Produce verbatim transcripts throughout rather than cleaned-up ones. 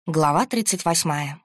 Глава тридцать восьмая.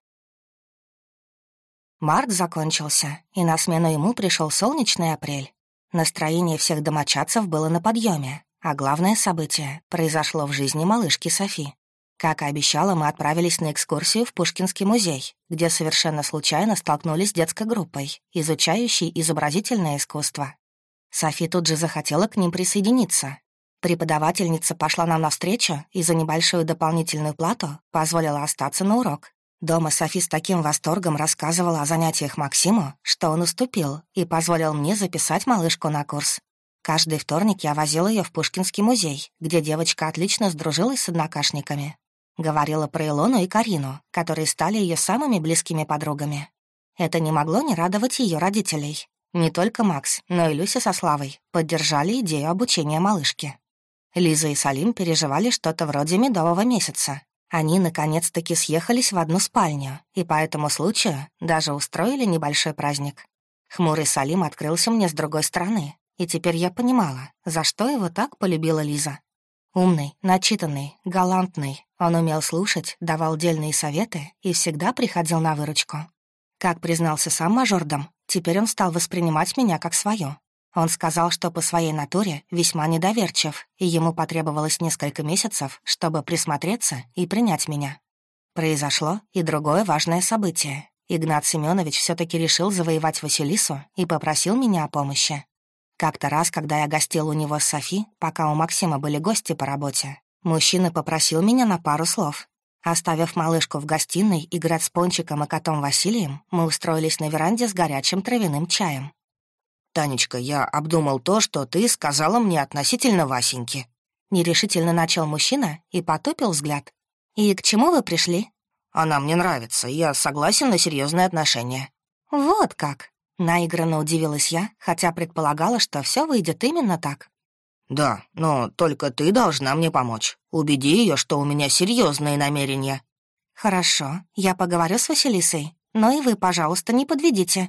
Март закончился, и на смену ему пришел солнечный апрель. Настроение всех домочадцев было на подъеме, а главное событие произошло в жизни малышки Софи. Как и обещала, мы отправились на экскурсию в Пушкинский музей, где совершенно случайно столкнулись с детской группой, изучающей изобразительное искусство. Софи тут же захотела к ним присоединиться. Преподавательница пошла нам навстречу и за небольшую дополнительную плату позволила остаться на урок. Дома Софи с таким восторгом рассказывала о занятиях Максиму, что он уступил и позволил мне записать малышку на курс. Каждый вторник я возила ее в Пушкинский музей, где девочка отлично сдружилась с однокашниками. Говорила про Илону и Карину, которые стали ее самыми близкими подругами. Это не могло не радовать ее родителей. Не только Макс, но и Люся со Славой поддержали идею обучения малышки. Лиза и Салим переживали что-то вроде медового месяца. Они наконец-таки съехались в одну спальню, и по этому случаю даже устроили небольшой праздник. Хмурый Салим открылся мне с другой стороны, и теперь я понимала, за что его так полюбила Лиза. Умный, начитанный, галантный, он умел слушать, давал дельные советы и всегда приходил на выручку. Как признался сам мажордом, теперь он стал воспринимать меня как свою. Он сказал, что по своей натуре весьма недоверчив, и ему потребовалось несколько месяцев, чтобы присмотреться и принять меня. Произошло и другое важное событие. Игнат Семенович все-таки решил завоевать Василису и попросил меня о помощи. Как-то раз, когда я гостила у него с Софи, пока у Максима были гости по работе, мужчина попросил меня на пару слов. Оставив малышку в гостиной играть с Пончиком и котом Василием, мы устроились на веранде с горячим травяным чаем. «Танечка, я обдумал то, что ты сказала мне относительно Васеньки». Нерешительно начал мужчина и потупил взгляд. «И к чему вы пришли?» «Она мне нравится, я согласен на серьезные отношения». «Вот как!» — наигранно удивилась я, хотя предполагала, что все выйдет именно так. «Да, но только ты должна мне помочь. Убеди ее, что у меня серьезные намерения». «Хорошо, я поговорю с Василисой, но и вы, пожалуйста, не подведите».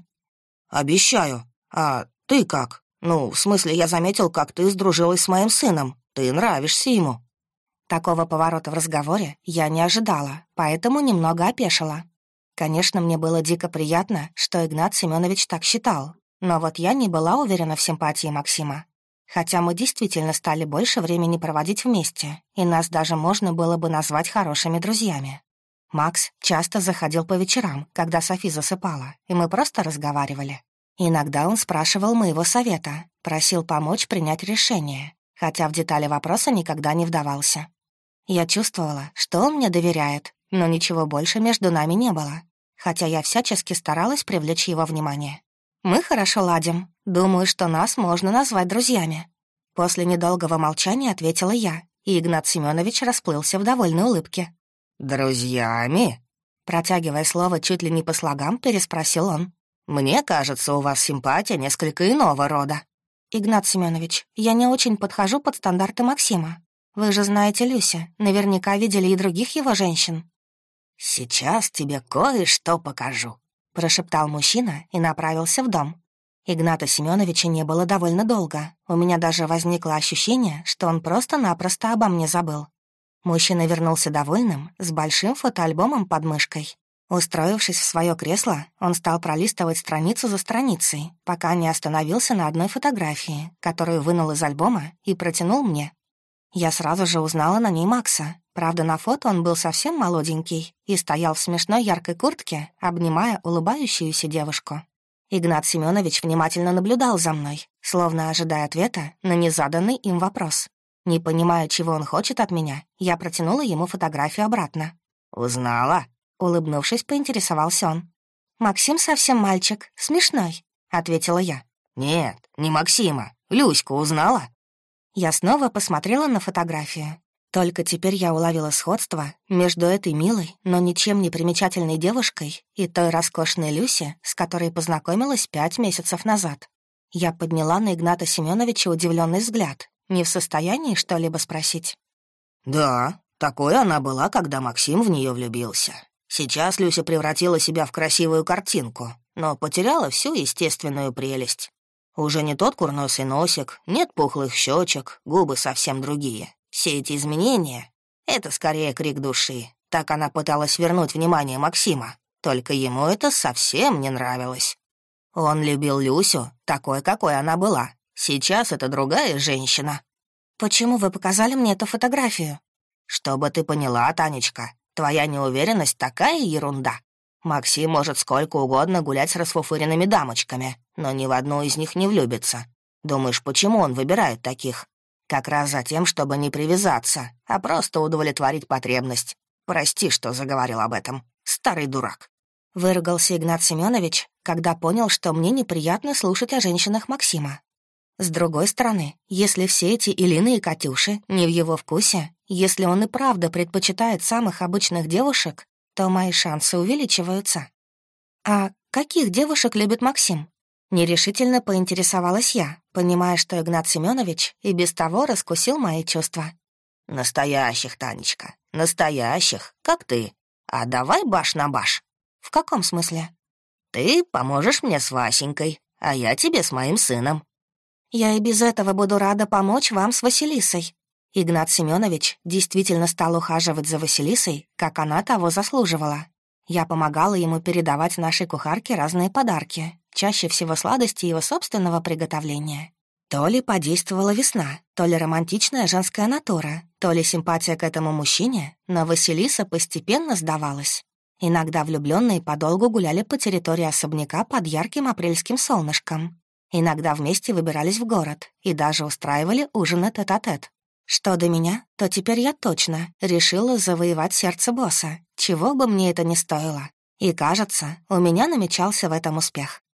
«Обещаю. А ты как? Ну, в смысле, я заметил, как ты сдружилась с моим сыном. Ты нравишься ему». Такого поворота в разговоре я не ожидала, поэтому немного опешила. Конечно, мне было дико приятно, что Игнат Семенович так считал, но вот я не была уверена в симпатии Максима. Хотя мы действительно стали больше времени проводить вместе, и нас даже можно было бы назвать хорошими друзьями. Макс часто заходил по вечерам, когда Софи засыпала, и мы просто разговаривали. Иногда он спрашивал моего совета, просил помочь принять решение, хотя в детали вопроса никогда не вдавался. Я чувствовала, что он мне доверяет, но ничего больше между нами не было, хотя я всячески старалась привлечь его внимание. Мы хорошо ладим, думаю, что нас можно назвать друзьями. После недолгого молчания ответила я, и Игнат Семенович расплылся в довольной улыбке. «Друзьями?» Протягивая слово чуть ли не по слогам, переспросил он. «Мне кажется, у вас симпатия несколько иного рода». «Игнат Семенович, я не очень подхожу под стандарты Максима. Вы же знаете Люся, наверняка видели и других его женщин». «Сейчас тебе кое-что покажу», — прошептал мужчина и направился в дом. Игната Семеновича не было довольно долго. У меня даже возникло ощущение, что он просто-напросто обо мне забыл. Мужчина вернулся довольным, с большим фотоальбомом под мышкой. Устроившись в свое кресло, он стал пролистывать страницу за страницей, пока не остановился на одной фотографии, которую вынул из альбома и протянул мне. Я сразу же узнала на ней Макса. Правда, на фото он был совсем молоденький и стоял в смешной яркой куртке, обнимая улыбающуюся девушку. Игнат Семенович внимательно наблюдал за мной, словно ожидая ответа на незаданный им вопрос. Не понимая, чего он хочет от меня, я протянула ему фотографию обратно. «Узнала?» Улыбнувшись, поинтересовался он. «Максим совсем мальчик, смешной», — ответила я. «Нет, не Максима. Люську узнала?» Я снова посмотрела на фотографию. Только теперь я уловила сходство между этой милой, но ничем не примечательной девушкой и той роскошной Люси, с которой познакомилась пять месяцев назад. Я подняла на Игната Семеновича удивленный взгляд, не в состоянии что-либо спросить. «Да, такой она была, когда Максим в нее влюбился. Сейчас Люся превратила себя в красивую картинку, но потеряла всю естественную прелесть. Уже не тот курносый носик, нет пухлых щечек, губы совсем другие. Все эти изменения — это скорее крик души, Так она пыталась вернуть внимание Максима, только ему это совсем не нравилось. Он любил Люсю, такой, какой она была. Сейчас это другая женщина. «Почему вы показали мне эту фотографию?» «Чтобы ты поняла, Танечка, твоя неуверенность такая ерунда. Максим может сколько угодно гулять с расфуфыренными дамочками, но ни в одну из них не влюбится. Думаешь, почему он выбирает таких? Как раз за тем, чтобы не привязаться, а просто удовлетворить потребность. Прости, что заговорил об этом. Старый дурак». Выругался Игнат Семенович, когда понял, что мне неприятно слушать о женщинах Максима. С другой стороны, если все эти Илины и Катюши не в его вкусе, если он и правда предпочитает самых обычных девушек, то мои шансы увеличиваются. «А каких девушек любит Максим?» Нерешительно поинтересовалась я, понимая, что Игнат Семенович и без того раскусил мои чувства. «Настоящих, Танечка, настоящих, как ты. А давай баш на баш». «В каком смысле?» «Ты поможешь мне с Васенькой, а я тебе с моим сыном». «Я и без этого буду рада помочь вам с Василисой». Игнат Семенович действительно стал ухаживать за Василисой, как она того заслуживала. Я помогала ему передавать нашей кухарке разные подарки, чаще всего сладости его собственного приготовления. То ли подействовала весна, то ли романтичная женская натура, то ли симпатия к этому мужчине, но Василиса постепенно сдавалась. Иногда влюбленные подолгу гуляли по территории особняка под ярким апрельским солнышком. Иногда вместе выбирались в город и даже устраивали ужины тет-а-тет. Что до меня, то теперь я точно решила завоевать сердце босса, чего бы мне это ни стоило. И, кажется, у меня намечался в этом успех.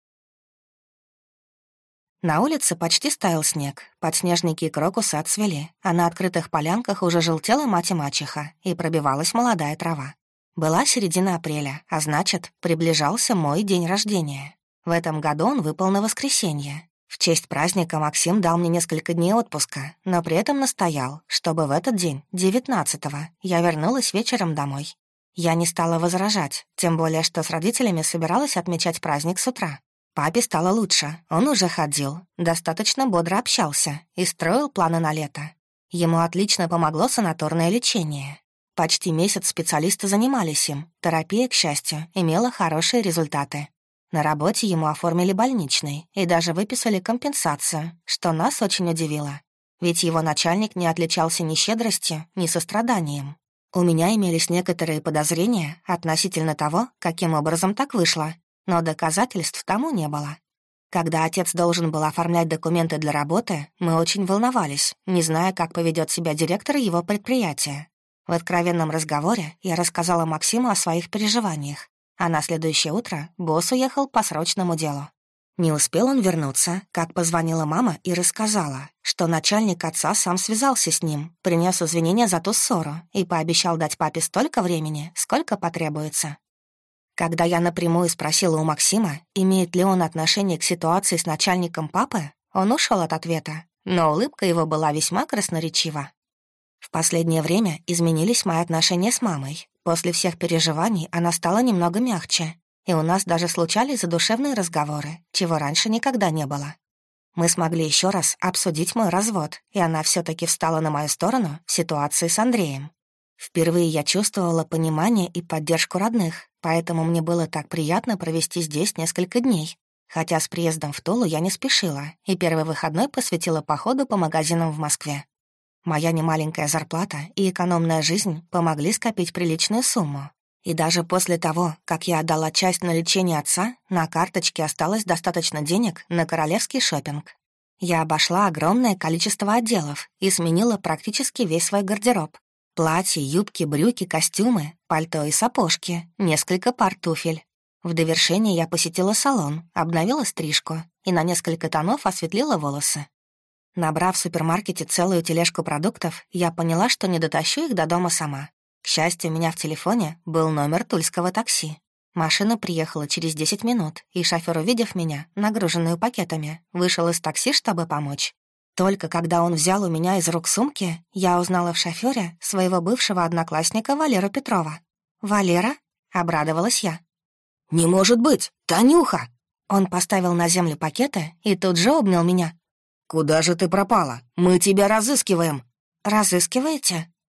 На улице почти стаял снег, подснежники и крокусы отцвели, а на открытых полянках уже желтела мать и мачеха, и пробивалась молодая трава. Была середина апреля, а значит, приближался мой день рождения. В этом году он выпал на воскресенье. В честь праздника Максим дал мне несколько дней отпуска, но при этом настоял, чтобы в этот день, девятнадцатого, я вернулась вечером домой. Я не стала возражать, тем более, что с родителями собиралась отмечать праздник с утра. Папе стало лучше, он уже ходил, достаточно бодро общался и строил планы на лето. Ему отлично помогло санаторное лечение. Почти месяц специалисты занимались им, терапия, к счастью, имела хорошие результаты. На работе ему оформили больничный и даже выписали компенсацию, что нас очень удивило. Ведь его начальник не отличался ни щедростью, ни состраданием. У меня имелись некоторые подозрения относительно того, каким образом так вышло, но доказательств тому не было. Когда отец должен был оформлять документы для работы, мы очень волновались, не зная, как поведет себя директор его предприятия. В откровенном разговоре я рассказала Максиму о своих переживаниях, а на следующее утро босс уехал по срочному делу. Не успел он вернуться, как позвонила мама и рассказала, что начальник отца сам связался с ним, принес извинения за ту ссору и пообещал дать папе столько времени, сколько потребуется. Когда я напрямую спросила у Максима, имеет ли он отношение к ситуации с начальником папы, он ушел от ответа, но улыбка его была весьма красноречива. В последнее время изменились мои отношения с мамой. После всех переживаний она стала немного мягче, и у нас даже случались задушевные разговоры, чего раньше никогда не было. Мы смогли еще раз обсудить мой развод, и она все-таки встала на мою сторону в ситуации с Андреем. Впервые я чувствовала понимание и поддержку родных, поэтому мне было так приятно провести здесь несколько дней. Хотя с приездом в Тулу я не спешила, и первый выходной посвятила походу по магазинам в Москве. Моя немаленькая зарплата и экономная жизнь помогли скопить приличную сумму. И даже после того, как я отдала часть на лечение отца, на карточке осталось достаточно денег на королевский шопинг. Я обошла огромное количество отделов и сменила практически весь свой гардероб. Платья, юбки, брюки, костюмы, пальто и сапожки, несколько пар туфель. В довершение я посетила салон, обновила стрижку и на несколько тонов осветлила волосы. Набрав в супермаркете целую тележку продуктов, я поняла, что не дотащу их до дома сама. К счастью, у меня в телефоне был номер тульского такси. Машина приехала через десять минут, и шофёр, увидев меня, нагруженную пакетами, вышел из такси, чтобы помочь. Только когда он взял у меня из рук сумки, я узнала в шофёре своего бывшего одноклассника Валеру Петрова. «Валера?» — обрадовалась я. «Не может быть! Танюха!» Он поставил на землю пакеты и тут же обнял меня. «Куда же ты пропала? Мы тебя разыскиваем». «Разыскиваете?»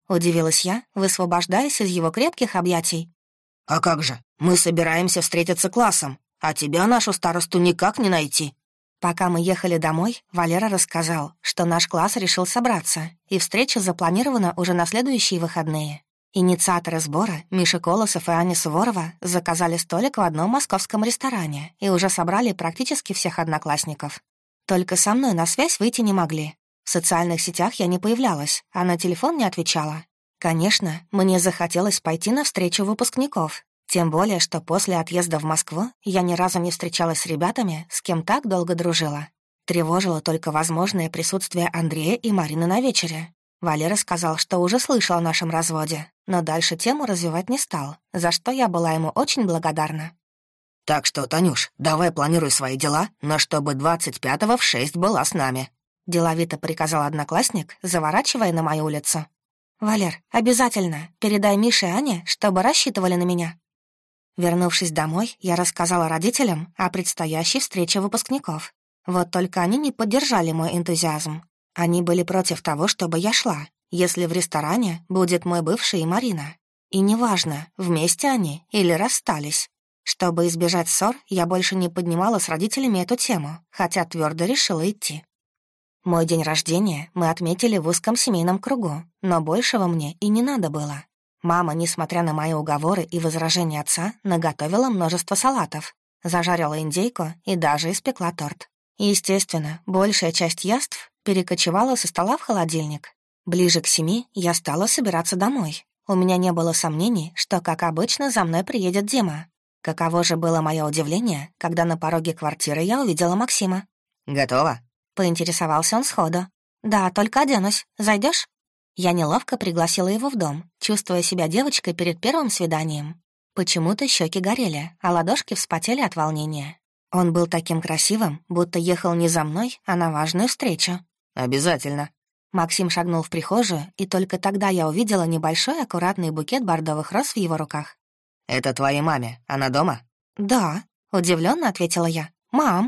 — удивилась я, высвобождаясь из его крепких объятий. «А как же? Мы собираемся встретиться классом, а тебя, нашу старосту, никак не найти». Пока мы ехали домой, Валера рассказал, что наш класс решил собраться, и встреча запланирована уже на следующие выходные. Инициаторы сбора, Миша Колосов и Аня Суворова, заказали столик в одном московском ресторане и уже собрали практически всех одноклассников. Только со мной на связь выйти не могли. В социальных сетях я не появлялась, а на телефон не отвечала. Конечно, мне захотелось пойти на встречу выпускников. Тем более, что после отъезда в Москву я ни разу не встречалась с ребятами, с кем так долго дружила. Тревожило только возможное присутствие Андрея и Марины на вечере. Валера сказал, что уже слышал о нашем разводе, но дальше тему развивать не стал, за что я была ему очень благодарна. «Так что, Танюш, давай планируй свои дела, но чтобы двадцать пятого в шесть была с нами», — деловито приказал одноклассник, заворачивая на мою улицу. «Валер, обязательно передай Мише и Ане, чтобы рассчитывали на меня». Вернувшись домой, я рассказала родителям о предстоящей встрече выпускников. Вот только они не поддержали мой энтузиазм. Они были против того, чтобы я шла, если в ресторане будет мой бывший и Марина. И неважно, вместе они или расстались. Чтобы избежать ссор, я больше не поднимала с родителями эту тему, хотя твердо решила идти. Мой день рождения мы отметили в узком семейном кругу, но большего мне и не надо было. Мама, несмотря на мои уговоры и возражения отца, наготовила множество салатов, зажарила индейку и даже испекла торт. Естественно, большая часть яств перекочевала со стола в холодильник. Ближе к семи я стала собираться домой. У меня не было сомнений, что, как обычно, за мной приедет Дима. Каково же было мое удивление, когда на пороге квартиры я увидела Максима. «Готово?» — поинтересовался он сходу. «Да, только оденусь. Зайдешь?» Я неловко пригласила его в дом, чувствуя себя девочкой перед первым свиданием. Почему-то щеки горели, а ладошки вспотели от волнения. Он был таким красивым, будто ехал не за мной, а на важную встречу. «Обязательно». Максим шагнул в прихожую, и только тогда я увидела небольшой аккуратный букет бордовых роз в его руках. «Это твоей маме. Она дома?» «Да», — удивленно ответила я. «Мам».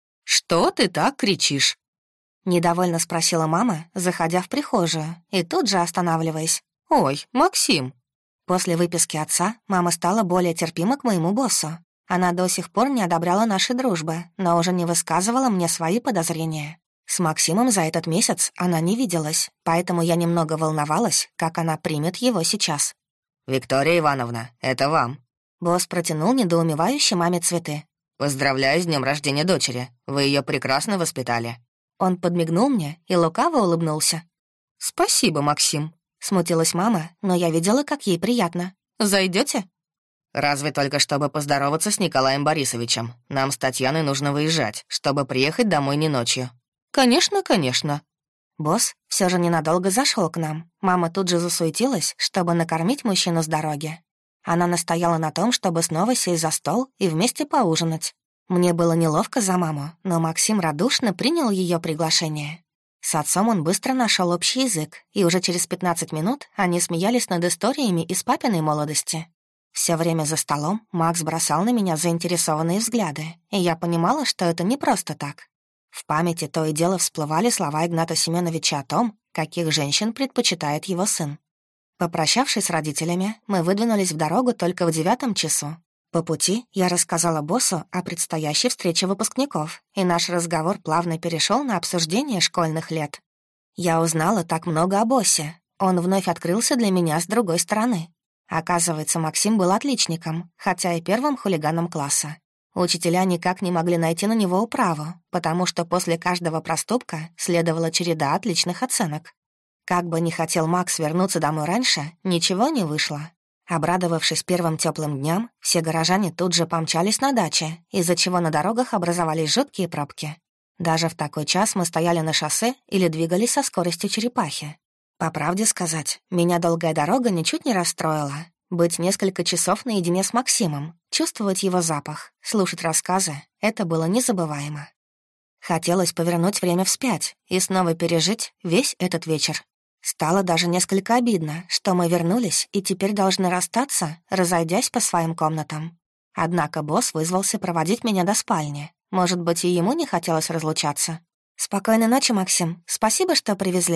«Что ты так кричишь?» Недовольно спросила мама, заходя в прихожую, и тут же останавливаясь. «Ой, Максим!» После выписки отца мама стала более терпима к моему боссу. Она до сих пор не одобряла нашей дружбы, но уже не высказывала мне свои подозрения. С Максимом за этот месяц она не виделась, поэтому я немного волновалась, как она примет его сейчас. «Виктория Ивановна, это вам». Босс протянул недоумевающе маме цветы. «Поздравляю с днем рождения дочери. Вы ее прекрасно воспитали». Он подмигнул мне и лукаво улыбнулся. «Спасибо, Максим», — смутилась мама, но я видела, как ей приятно. «Зайдете?» «Разве только чтобы поздороваться с Николаем Борисовичем. Нам с Татьяной нужно выезжать, чтобы приехать домой не ночью». «Конечно, конечно». Босс все же ненадолго зашел к нам. Мама тут же засуетилась, чтобы накормить мужчину с дороги. Она настояла на том, чтобы снова сесть за стол и вместе поужинать. Мне было неловко за маму, но Максим радушно принял ее приглашение. С отцом он быстро нашел общий язык, и уже через пятнадцать минут они смеялись над историями из папиной молодости. Все время за столом Макс бросал на меня заинтересованные взгляды, и я понимала, что это не просто так. В памяти то и дело всплывали слова Игната Семеновича о том, каких женщин предпочитает его сын. Попрощавшись с родителями, мы выдвинулись в дорогу только в девятом часу. По пути я рассказала боссу о предстоящей встрече выпускников, и наш разговор плавно перешел на обсуждение школьных лет. Я узнала так много о боссе. Он вновь открылся для меня с другой стороны. Оказывается, Максим был отличником, хотя и первым хулиганом класса. Учителя никак не могли найти на него управу, потому что после каждого проступка следовала череда отличных оценок. Как бы ни хотел Макс вернуться домой раньше, ничего не вышло. Обрадовавшись первым теплым дням, все горожане тут же помчались на даче, из-за чего на дорогах образовались жуткие пробки. Даже в такой час мы стояли на шоссе или двигались со скоростью черепахи. По правде сказать, меня долгая дорога ничуть не расстроила. Быть несколько часов наедине с Максимом, чувствовать его запах, слушать рассказы — это было незабываемо. Хотелось повернуть время вспять и снова пережить весь этот вечер. Стало даже несколько обидно, что мы вернулись и теперь должны расстаться, разойдясь по своим комнатам. Однако босс вызвался проводить меня до спальни. Может быть, и ему не хотелось разлучаться. «Спокойной ночи, Максим. Спасибо, что привезли».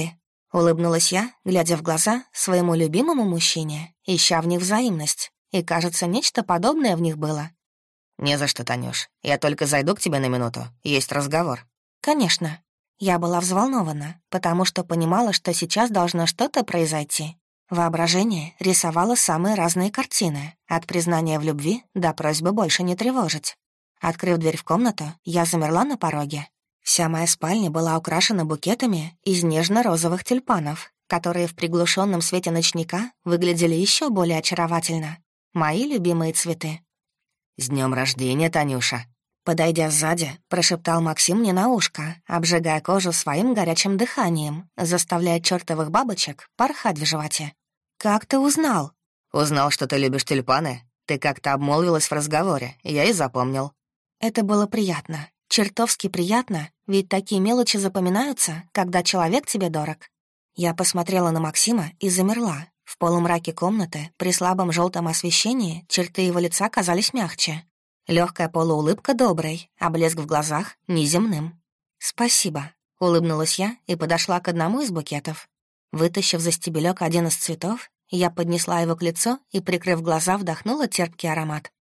Улыбнулась я, глядя в глаза своему любимому мужчине, ища в них взаимность. И, кажется, нечто подобное в них было. «Не за что, Танюш. Я только зайду к тебе на минуту. Есть разговор». «Конечно». Я была взволнована, потому что понимала, что сейчас должно что-то произойти. Воображение рисовало самые разные картины, от признания в любви до просьбы больше не тревожить. Открыв дверь в комнату, я замерла на пороге. Вся моя спальня была украшена букетами из нежно-розовых тюльпанов, которые в приглушенном свете ночника выглядели еще более очаровательно. Мои любимые цветы. «С днем рождения, Танюша!» Подойдя сзади, прошептал Максим мне на ушко, обжигая кожу своим горячим дыханием, заставляя чертовых бабочек порхать в животе. «Как ты узнал?» «Узнал, что ты любишь тюльпаны. Ты как-то обмолвилась в разговоре, я и запомнил». Это было приятно, чертовски приятно, ведь такие мелочи запоминаются, когда человек тебе дорог. Я посмотрела на Максима и замерла. В полумраке комнаты, при слабом желтом освещении, черты его лица казались мягче. Легкая полуулыбка доброй, а блеск в глазах — неземным. «Спасибо», — улыбнулась я и подошла к одному из букетов. Вытащив за стебелек один из цветов, я поднесла его к лицу и, прикрыв глаза, вдохнула терпкий аромат.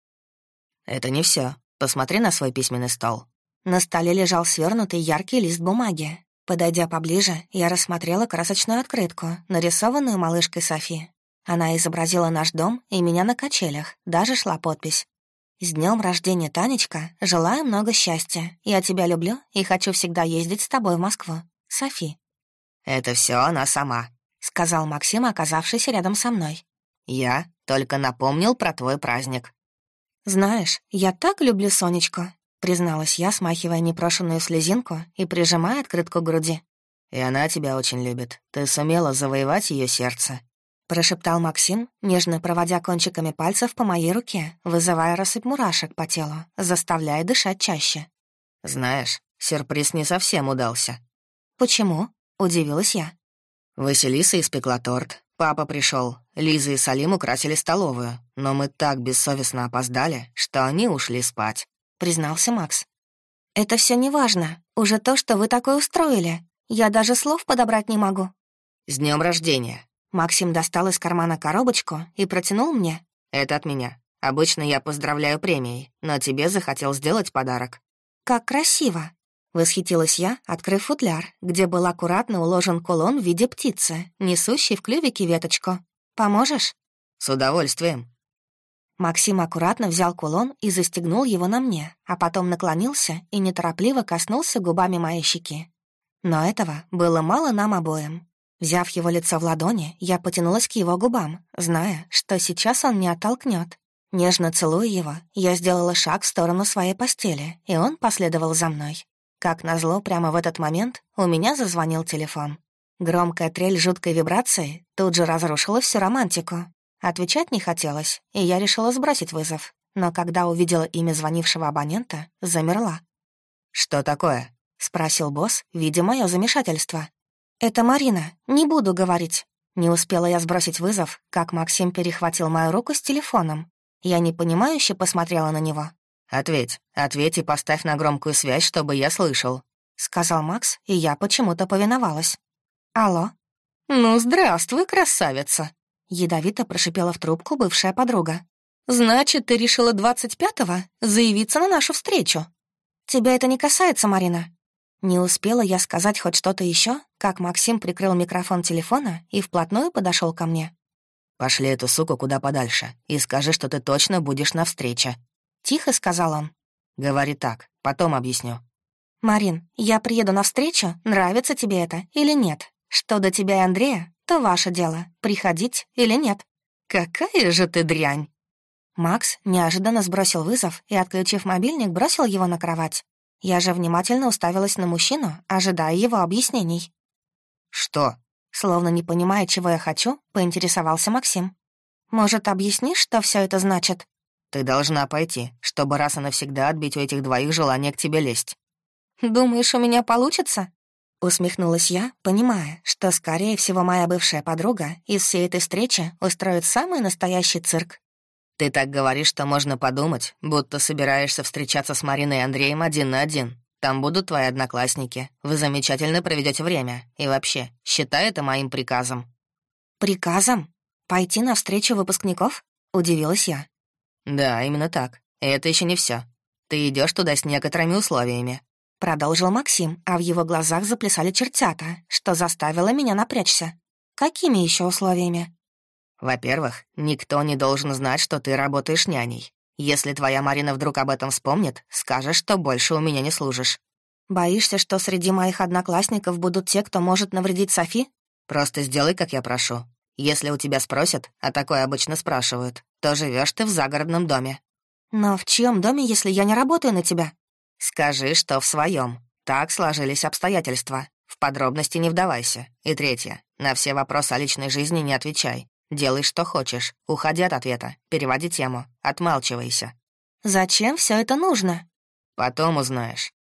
«Это не все. Посмотри на свой письменный стол». На столе лежал свернутый яркий лист бумаги. Подойдя поближе, я рассмотрела красочную открытку, нарисованную малышкой Софи. Она изобразила наш дом и меня на качелях, даже шла подпись. «С днем рождения, Танечка, желаю много счастья. Я тебя люблю и хочу всегда ездить с тобой в Москву. Софи». «Это все она сама», — сказал Максим, оказавшийся рядом со мной. «Я только напомнил про твой праздник». «Знаешь, я так люблю Сонечку», — призналась я, смахивая непрошенную слезинку и прижимая открытку к груди. «И она тебя очень любит. Ты сумела завоевать ее сердце», — прошептал Максим, нежно проводя кончиками пальцев по моей руке, вызывая россыпь мурашек по телу, заставляя дышать чаще. «Знаешь, сюрприз не совсем удался». «Почему?» — удивилась я. Василиса испекла торт, папа пришел, Лиза и Салим украсили столовую, но мы так бессовестно опоздали, что они ушли спать», — признался Макс. «Это все неважно. Уже то, что вы такое устроили. Я даже слов подобрать не могу». «С днем рождения!» Максим достал из кармана коробочку и протянул мне. «Это от меня. Обычно я поздравляю премией, но тебе захотел сделать подарок». «Как красиво!» — восхитилась я, открыв футляр, где был аккуратно уложен кулон в виде птицы, несущей в клювике веточку. «Поможешь?» «С удовольствием». Максим аккуратно взял кулон и застегнул его на мне, а потом наклонился и неторопливо коснулся губами моей щеки. Но этого было мало нам обоим. Взяв его лицо в ладони, я потянулась к его губам, зная, что сейчас он не оттолкнет. Нежно целуя его, я сделала шаг в сторону своей постели, и он последовал за мной. Как назло, прямо в этот момент у меня зазвонил телефон. Громкая трель жуткой вибрации тут же разрушила всю романтику. Отвечать не хотелось, и я решила сбросить вызов. Но когда увидела имя звонившего абонента, замерла. «Что такое?» — спросил босс, видя мое замешательство. «Это Марина, не буду говорить». Не успела я сбросить вызов, как Максим перехватил мою руку с телефоном. Я непонимающе посмотрела на него. «Ответь, ответь и поставь на громкую связь, чтобы я слышал», — сказал Макс, и я почему-то повиновалась. «Алло?» «Ну, здравствуй, красавица!» — ядовито прошипела в трубку бывшая подруга. «Значит, ты решила двадцать пятого заявиться на нашу встречу?» «Тебя это не касается, Марина». Не успела я сказать хоть что-то еще, как Максим прикрыл микрофон телефона и вплотную подошел ко мне. «Пошли эту суку куда подальше и скажи, что ты точно будешь на встрече». Тихо сказал он. «Говори так, потом объясню». «Марин, я приеду на встречу, нравится тебе это или нет? Что до тебя и Андрея, то ваше дело, приходить или нет». «Какая же ты дрянь!» Макс неожиданно сбросил вызов и, отключив мобильник, бросил его на кровать. Я же внимательно уставилась на мужчину, ожидая его объяснений. «Что?» Словно не понимая, чего я хочу, поинтересовался Максим. «Может, объяснишь, что все это значит?» «Ты должна пойти, чтобы раз и навсегда отбить у этих двоих желание к тебе лезть». «Думаешь, у меня получится?» Усмехнулась я, понимая, что, скорее всего, моя бывшая подруга из всей этой встречи устроит самый настоящий цирк. «Ты так говоришь, что можно подумать, будто собираешься встречаться с Мариной и Андреем один на один. Там будут твои одноклассники. Вы замечательно проведете время. И вообще, считай это моим приказом». «Приказом? Пойти на встречу выпускников?» — удивилась я. «Да, именно так. И это еще не все. Ты идешь туда с некоторыми условиями», — продолжил Максим, а в его глазах заплясали чертята, что заставило меня напрячься. «Какими еще условиями?» «Во-первых, никто не должен знать, что ты работаешь няней. Если твоя Марина вдруг об этом вспомнит, скажешь, что больше у меня не служишь». «Боишься, что среди моих одноклассников будут те, кто может навредить Софи?» «Просто сделай, как я прошу. Если у тебя спросят, а такое обычно спрашивают, то живешь ты в загородном доме». «Но в чьем доме, если я не работаю на тебя?» «Скажи, что в своем. Так сложились обстоятельства. В подробности не вдавайся. И третье. На все вопросы о личной жизни не отвечай. Делай, что хочешь. Уходи от ответа. Переводи тему. Отмалчивайся». «Зачем все это нужно?» «Потом узнаешь.